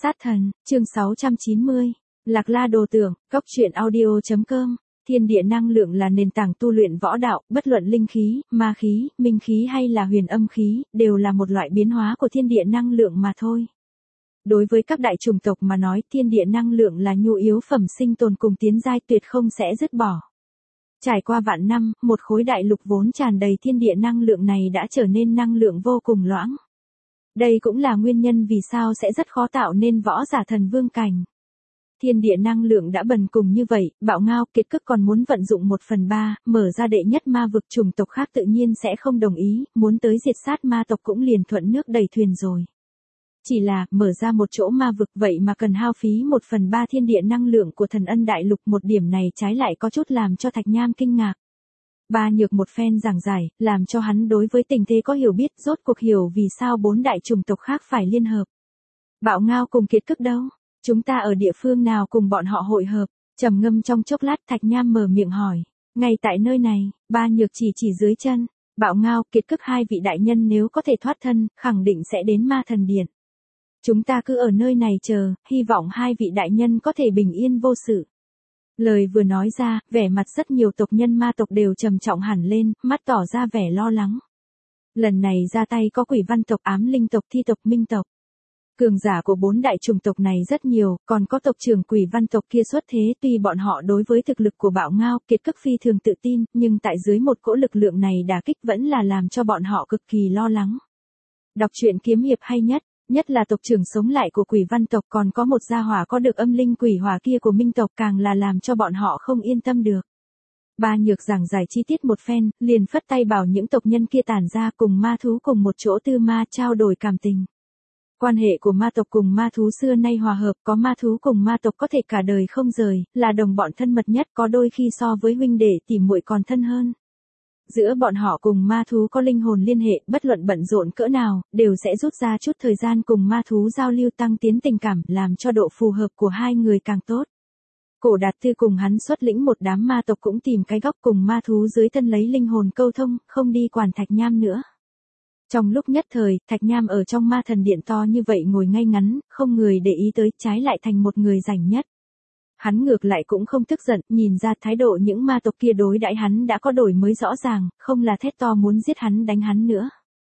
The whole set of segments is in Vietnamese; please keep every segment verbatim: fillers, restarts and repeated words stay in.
Sát thần, chương sáu trăm chín mươi. Lạc La đồ tưởng, góc truyện audio.com. Thiên địa năng lượng là nền tảng tu luyện võ đạo, bất luận linh khí, ma khí, minh khí hay là huyền âm khí, đều là một loại biến hóa của thiên địa năng lượng mà thôi. Đối với các đại chủng tộc mà nói, thiên địa năng lượng là nhu yếu phẩm sinh tồn cùng tiến giai tuyệt không sẽ dứt bỏ. Trải qua vạn năm, một khối đại lục vốn tràn đầy thiên địa năng lượng này đã trở nên năng lượng vô cùng loãng. Đây cũng là nguyên nhân vì sao sẽ rất khó tạo nên võ giả thần vương cảnh. Thiên địa năng lượng đã bần cùng như vậy, Bạo Ngao Kiệt Cức còn muốn vận dụng một phần ba, mở ra đệ nhất ma vực, chủng tộc khác tự nhiên sẽ không đồng ý, muốn tới diệt sát ma tộc cũng liền thuận nước đẩy thuyền rồi. Chỉ là, mở ra một chỗ ma vực vậy mà cần hao phí một phần ba thiên địa năng lượng của thần ân đại lục, một điểm này trái lại có chút làm cho Thạch Nham kinh ngạc. Ba Nhược một phen giảng giải, làm cho hắn đối với tình thế có hiểu biết, rốt cuộc hiểu vì sao bốn đại chủng tộc khác phải liên hợp. Bạo Ngao cùng Kiệt Cức đâu? Chúng ta ở địa phương nào cùng bọn họ hội hợp? Trầm ngâm trong chốc lát, Thạch Nham mở miệng hỏi. Ngay tại nơi này, Ba Nhược chỉ chỉ dưới chân. Bạo Ngao, Kiệt Cức hai vị đại nhân nếu có thể thoát thân, khẳng định sẽ đến Ma Thần Điện. Chúng ta cứ ở nơi này chờ, hy vọng hai vị đại nhân có thể bình yên vô sự. Lời vừa nói ra, vẻ mặt rất nhiều tộc nhân ma tộc đều trầm trọng hẳn lên, mắt tỏ ra vẻ lo lắng. Lần này ra tay có Quỷ Văn tộc, Ám Linh tộc, Thi tộc, Minh tộc. Cường giả của bốn đại chủng tộc này rất nhiều, còn có tộc trưởng Quỷ Văn tộc kia xuất thế, tuy bọn họ đối với thực lực của Bạo Ngao, Kiệt Cức phi thường tự tin, nhưng tại dưới một cỗ lực lượng này đả kích vẫn là làm cho bọn họ cực kỳ lo lắng. Đọc truyện kiếm hiệp hay nhất, nhất là tộc trưởng sống lại của Quỷ Văn tộc, còn có một gia hỏa có được âm linh quỷ hỏa kia của Minh tộc, càng là làm cho bọn họ không yên tâm được. Ba Nhược giảng giải chi tiết một phen, liền phất tay bảo những tộc nhân kia tản ra, cùng ma thú cùng một chỗ tư ma, trao đổi cảm tình. Quan hệ của ma tộc cùng ma thú xưa nay hòa hợp, có ma thú cùng ma tộc có thể cả đời không rời, là đồng bọn thân mật nhất, có đôi khi so với huynh đệ tỉ muội còn thân hơn. Giữa bọn họ cùng ma thú có linh hồn liên hệ, bất luận bận rộn cỡ nào, đều sẽ rút ra chút thời gian cùng ma thú giao lưu, tăng tiến tình cảm, làm cho độ phù hợp của hai người càng tốt. Cổ Đạt Tư cùng hắn xuất lĩnh một đám ma tộc cũng tìm cái góc cùng ma thú dưới thân lấy linh hồn câu thông, không đi quản Thạch Nham nữa. Trong lúc nhất thời, Thạch Nham ở trong Ma Thần Điện to như vậy ngồi ngay ngắn, không người để ý tới, trái lại thành một người rảnh nhất. Hắn ngược lại cũng không tức giận, nhìn ra thái độ những ma tộc kia đối đãi hắn đã có đổi mới rõ ràng, không là thét to muốn giết hắn đánh hắn nữa.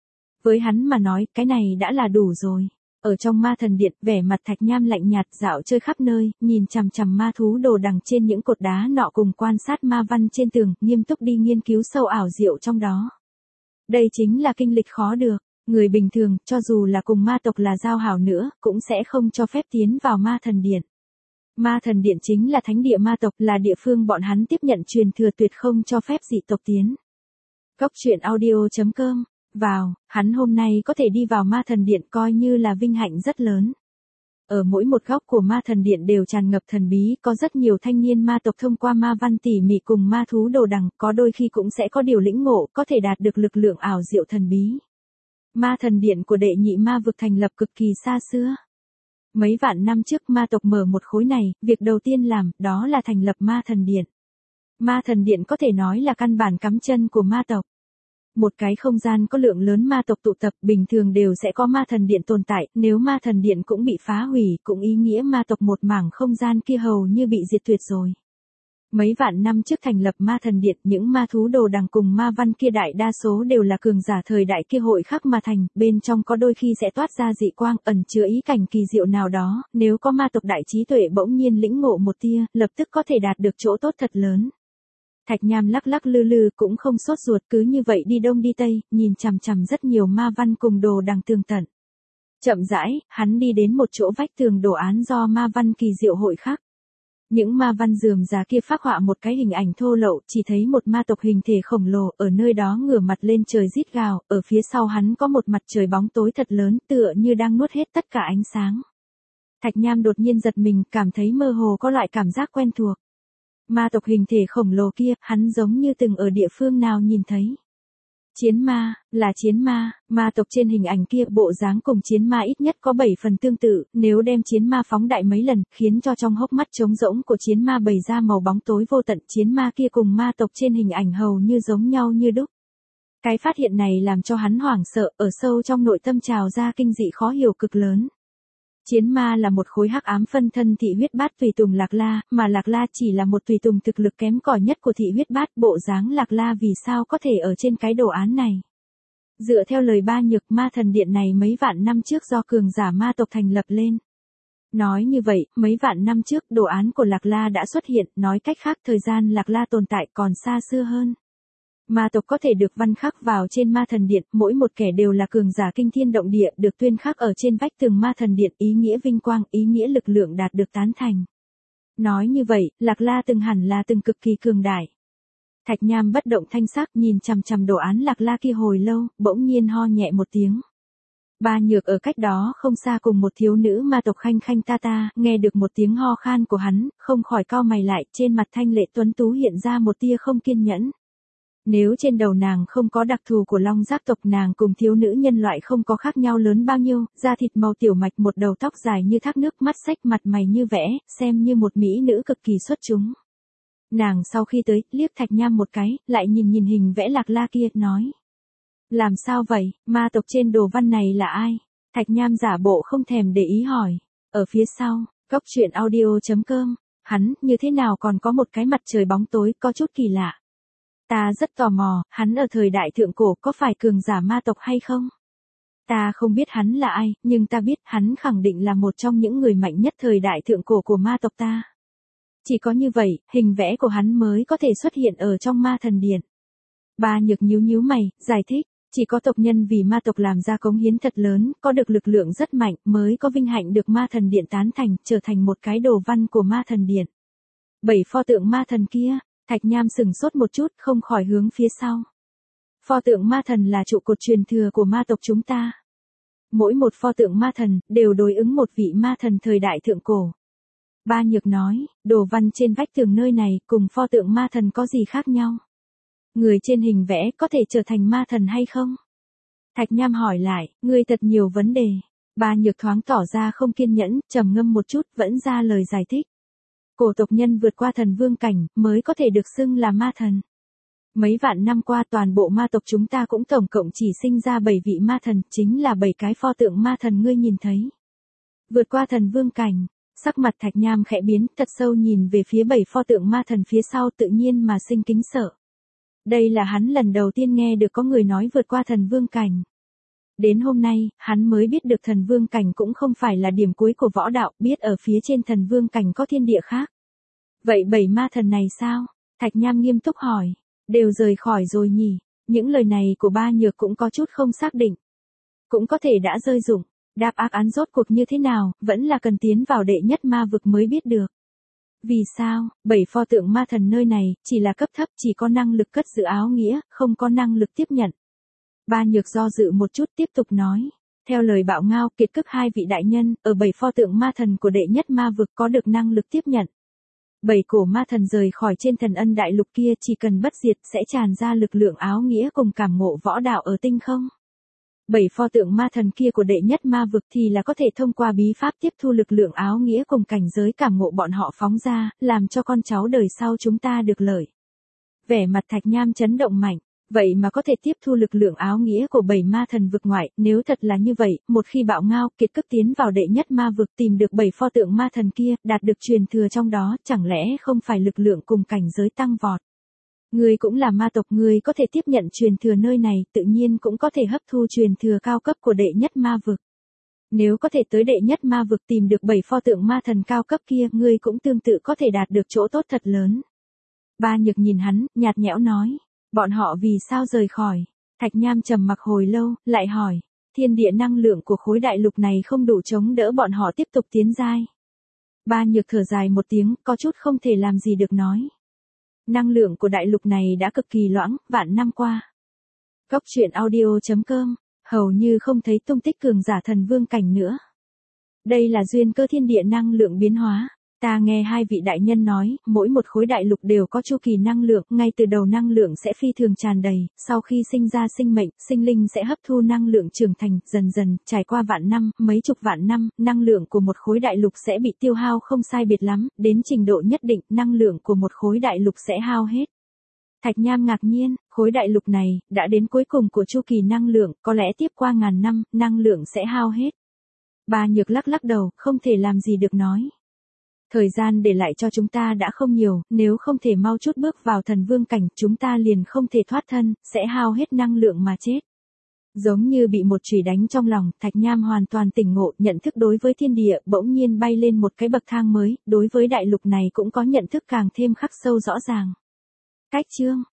Với hắn mà nói, cái này đã là đủ rồi. Ở trong Ma Thần Điện, vẻ mặt Thạch Nham lạnh nhạt, dạo chơi khắp nơi, nhìn chằm chằm ma thú đồ đằng trên những cột đá nọ cùng quan sát ma văn trên tường, nghiêm túc đi nghiên cứu sâu ảo diệu trong đó. Đây chính là kinh lịch khó được, người bình thường, cho dù là cùng ma tộc là giao hảo nữa, cũng sẽ không cho phép tiến vào Ma Thần Điện. Ma Thần Điện chính là thánh địa ma tộc, là địa phương bọn hắn tiếp nhận truyền thừa, tuyệt không cho phép dị tộc tiến. Góc truyện audio.com. Vào, hắn hôm nay có thể đi vào Ma Thần Điện coi như là vinh hạnh rất lớn. Ở mỗi một góc của Ma Thần Điện đều tràn ngập thần bí, có rất nhiều thanh niên ma tộc thông qua ma văn tỉ mỉ cùng ma thú đồ đằng, có đôi khi cũng sẽ có điều lĩnh ngộ, có thể đạt được lực lượng ảo diệu thần bí. Ma Thần Điện của đệ nhị ma vực thành lập cực kỳ xa xưa. Mấy vạn năm trước ma tộc mở một khối này, việc đầu tiên làm, đó là thành lập Ma Thần Điện. Ma Thần Điện có thể nói là căn bản cắm chân của ma tộc. Một cái không gian có lượng lớn ma tộc tụ tập, bình thường đều sẽ có Ma Thần Điện tồn tại, nếu Ma Thần Điện cũng bị phá hủy, cũng ý nghĩa ma tộc một mảng không gian kia hầu như bị diệt tuyệt rồi. Mấy vạn năm trước thành lập Ma Thần Điện, những ma thú đồ đằng cùng ma văn kia đại đa số đều là cường giả thời đại kia hội khắc mà thành, bên trong có đôi khi sẽ toát ra dị quang, ẩn chứa ý cảnh kỳ diệu nào đó, nếu có ma tộc đại trí tuệ bỗng nhiên lĩnh ngộ một tia, lập tức có thể đạt được chỗ tốt thật lớn. Thạch Nham lắc lắc lư lư cũng không sốt ruột, cứ như vậy đi đông đi tây, nhìn chằm chằm rất nhiều ma văn cùng đồ đằng tường tận. Chậm rãi, hắn đi đến một chỗ vách tường đồ án do ma văn kỳ diệu hội khắc. Những ma văn rườm rà kia phác họa một cái hình ảnh thô lậu, chỉ thấy một ma tộc hình thể khổng lồ ở nơi đó ngửa mặt lên trời rít gào, ở phía sau hắn có một mặt trời bóng tối thật lớn, tựa như đang nuốt hết tất cả ánh sáng. Thạch Nham đột nhiên giật mình, cảm thấy mơ hồ có loại cảm giác quen thuộc. Ma tộc hình thể khổng lồ kia, hắn giống như từng ở địa phương nào nhìn thấy. Chiến ma, là chiến ma, ma tộc trên hình ảnh kia bộ dáng cùng chiến ma ít nhất có bảy phần tương tự, nếu đem chiến ma phóng đại mấy lần, khiến cho trong hốc mắt trống rỗng của chiến ma bày ra màu bóng tối vô tận, chiến ma kia cùng ma tộc trên hình ảnh hầu như giống nhau như đúc. Cái phát hiện này làm cho hắn hoảng sợ, ở sâu trong nội tâm trào ra kinh dị khó hiểu cực lớn. Chiến ma là một khối hắc ám phân thân thị huyết bát tùy tùng Lạc La, mà Lạc La chỉ là một tùy tùng thực lực kém cỏi nhất của thị huyết bát, bộ dáng Lạc La vì sao có thể ở trên cái đồ án này. Dựa theo lời Ba Nhược, ma thần điện này mấy vạn năm trước do cường giả ma tộc thành lập lên. Nói như vậy, mấy vạn năm trước đồ án của Lạc La đã xuất hiện, nói cách khác thời gian Lạc La tồn tại còn xa xưa hơn. Ma tộc có thể được văn khắc vào trên ma thần điện, mỗi một kẻ đều là cường giả kinh thiên động địa, được tuyên khắc ở trên vách tường ma thần điện, ý nghĩa vinh quang, ý nghĩa lực lượng đạt được tán thành. Nói như vậy, Lạc La từng hẳn là từng cực kỳ cường đại. Thạch Nham bất động thanh sắc nhìn chằm chằm đồ án Lạc La kia hồi lâu, bỗng nhiên ho nhẹ một tiếng. Ba Nhược ở cách đó không xa cùng một thiếu nữ ma tộc khanh khanh ta ta, nghe được một tiếng ho khan của hắn, không khỏi cau mày lại, trên mặt thanh lệ tuấn tú hiện ra một tia không kiên nhẫn. Nếu trên đầu nàng không có đặc thù của long giác tộc, nàng cùng thiếu nữ nhân loại không có khác nhau lớn bao nhiêu, da thịt màu tiểu mạch, một đầu tóc dài như thác nước, mắt xách, mặt mày như vẽ, xem như một mỹ nữ cực kỳ xuất chúng. Nàng sau khi tới, liếc Thạch Nham một cái, lại nhìn nhìn hình vẽ Lạc La kia, nói. Làm sao vậy, ma tộc trên đồ văn này là ai? Thạch Nham giả bộ không thèm để ý hỏi. Ở phía sau, cốc truyện audio chấm com, hắn, như thế nào còn có một cái mặt trời bóng tối, có chút kỳ lạ. Ta rất tò mò, hắn ở thời đại thượng cổ có phải cường giả ma tộc hay không? Ta không biết hắn là ai, nhưng ta biết hắn khẳng định là một trong những người mạnh nhất thời đại thượng cổ của ma tộc ta. Chỉ có như vậy, hình vẽ của hắn mới có thể xuất hiện ở trong ma thần điện. Ba Nhược nhíu nhíu mày, giải thích, chỉ có tộc nhân vì ma tộc làm ra cống hiến thật lớn, có được lực lượng rất mạnh, mới có vinh hạnh được ma thần điện tán thành, trở thành một cái đồ văn của ma thần điện. Bảy pho tượng ma thần kia. Thạch Nham sừng sốt một chút, không khỏi hướng phía sau. Pho tượng ma thần là trụ cột truyền thừa của ma tộc chúng ta. Mỗi một pho tượng ma thần, đều đối ứng một vị ma thần thời đại thượng cổ. Ba Nhược nói, đồ văn trên vách tường nơi này, cùng pho tượng ma thần có gì khác nhau? Người trên hình vẽ có thể trở thành ma thần hay không? Thạch Nham hỏi lại, ngươi thật nhiều vấn đề. Ba Nhược thoáng tỏ ra không kiên nhẫn, trầm ngâm một chút, vẫn ra lời giải thích. Cổ tộc nhân vượt qua thần vương cảnh, mới có thể được xưng là ma thần. Mấy vạn năm qua toàn bộ ma tộc chúng ta cũng tổng cộng chỉ sinh ra bảy vị ma thần, chính là bảy cái pho tượng ma thần ngươi nhìn thấy. Vượt qua thần vương cảnh, sắc mặt Thạch Nham khẽ biến, thật sâu nhìn về phía bảy pho tượng ma thần phía sau, tự nhiên mà sinh kính sợ. Đây là hắn lần đầu tiên nghe được có người nói vượt qua thần vương cảnh. Đến hôm nay, hắn mới biết được thần vương cảnh cũng không phải là điểm cuối của võ đạo, biết ở phía trên thần vương cảnh có thiên địa khác. Vậy bảy ma thần này sao? Thạch Nham nghiêm túc hỏi. Đều rời khỏi rồi nhỉ? Những lời này của Ba Nhược cũng có chút không xác định. Cũng có thể đã rơi dụng. Đáp ác án rốt cuộc như thế nào, vẫn là cần tiến vào đệ nhất ma vực mới biết được. Vì sao, bảy pho tượng ma thần nơi này, chỉ là cấp thấp, chỉ có năng lực cất giữ áo nghĩa, không có năng lực tiếp nhận. Ba Nhược do dự một chút tiếp tục nói. Theo lời Bạo Ngao, kiệt cức hai vị đại nhân, ở bảy pho tượng ma thần của đệ nhất ma vực có được năng lực tiếp nhận. Bảy cổ ma thần rời khỏi trên thần ân đại lục kia chỉ cần bất diệt sẽ tràn ra lực lượng áo nghĩa cùng cảm ngộ võ đạo ở tinh không. Bảy pho tượng ma thần kia của đệ nhất ma vực thì là có thể thông qua bí pháp tiếp thu lực lượng áo nghĩa cùng cảnh giới cảm ngộ bọn họ phóng ra, làm cho con cháu đời sau chúng ta được lợi. Vẻ mặt Thạch Nham chấn động mạnh. Vậy mà có thể tiếp thu lực lượng áo nghĩa của bảy ma thần vực ngoại, nếu thật là như vậy, một khi Bạo Ngao, kiệt cức tiến vào đệ nhất ma vực tìm được bảy pho tượng ma thần kia, đạt được truyền thừa trong đó, chẳng lẽ không phải lực lượng cùng cảnh giới tăng vọt. Ngươi cũng là ma tộc, ngươi có thể tiếp nhận truyền thừa nơi này, tự nhiên cũng có thể hấp thu truyền thừa cao cấp của đệ nhất ma vực. Nếu có thể tới đệ nhất ma vực tìm được bảy pho tượng ma thần cao cấp kia, ngươi cũng tương tự có thể đạt được chỗ tốt thật lớn. Ba Nhược nhìn hắn, nhạt nhẽo nói. Bọn họ vì sao rời khỏi? Thạch Nham trầm mặc hồi lâu, lại hỏi. Thiên địa năng lượng của khối đại lục này không đủ chống đỡ bọn họ tiếp tục tiến giai. Ba Nhược thở dài một tiếng, có chút không thể làm gì được nói. Năng lượng của đại lục này đã cực kỳ loãng, vạn năm qua. Cốc truyện audio chấm com, hầu như không thấy tung tích cường giả thần vương cảnh nữa. Đây là duyên cơ thiên địa năng lượng biến hóa. Ta nghe hai vị đại nhân nói, mỗi một khối đại lục đều có chu kỳ năng lượng, ngay từ đầu năng lượng sẽ phi thường tràn đầy, sau khi sinh ra sinh mệnh, sinh linh sẽ hấp thu năng lượng trưởng thành, dần dần, trải qua vạn năm, mấy chục vạn năm, năng lượng của một khối đại lục sẽ bị tiêu hao không sai biệt lắm, đến trình độ nhất định, năng lượng của một khối đại lục sẽ hao hết. Thạch Nham ngạc nhiên, khối đại lục này, đã đến cuối cùng của chu kỳ năng lượng, có lẽ tiếp qua ngàn năm, năng lượng sẽ hao hết. Ba Nhược lắc lắc đầu, không thể làm gì được nói. Thời gian để lại cho chúng ta đã không nhiều, nếu không thể mau chút bước vào thần vương cảnh, chúng ta liền không thể thoát thân, sẽ hao hết năng lượng mà chết. Giống như bị một chùy đánh trong lòng, Thạch Nham hoàn toàn tỉnh ngộ, nhận thức đối với thiên địa bỗng nhiên bay lên một cái bậc thang mới, đối với đại lục này cũng có nhận thức càng thêm khắc sâu rõ ràng. Cách chương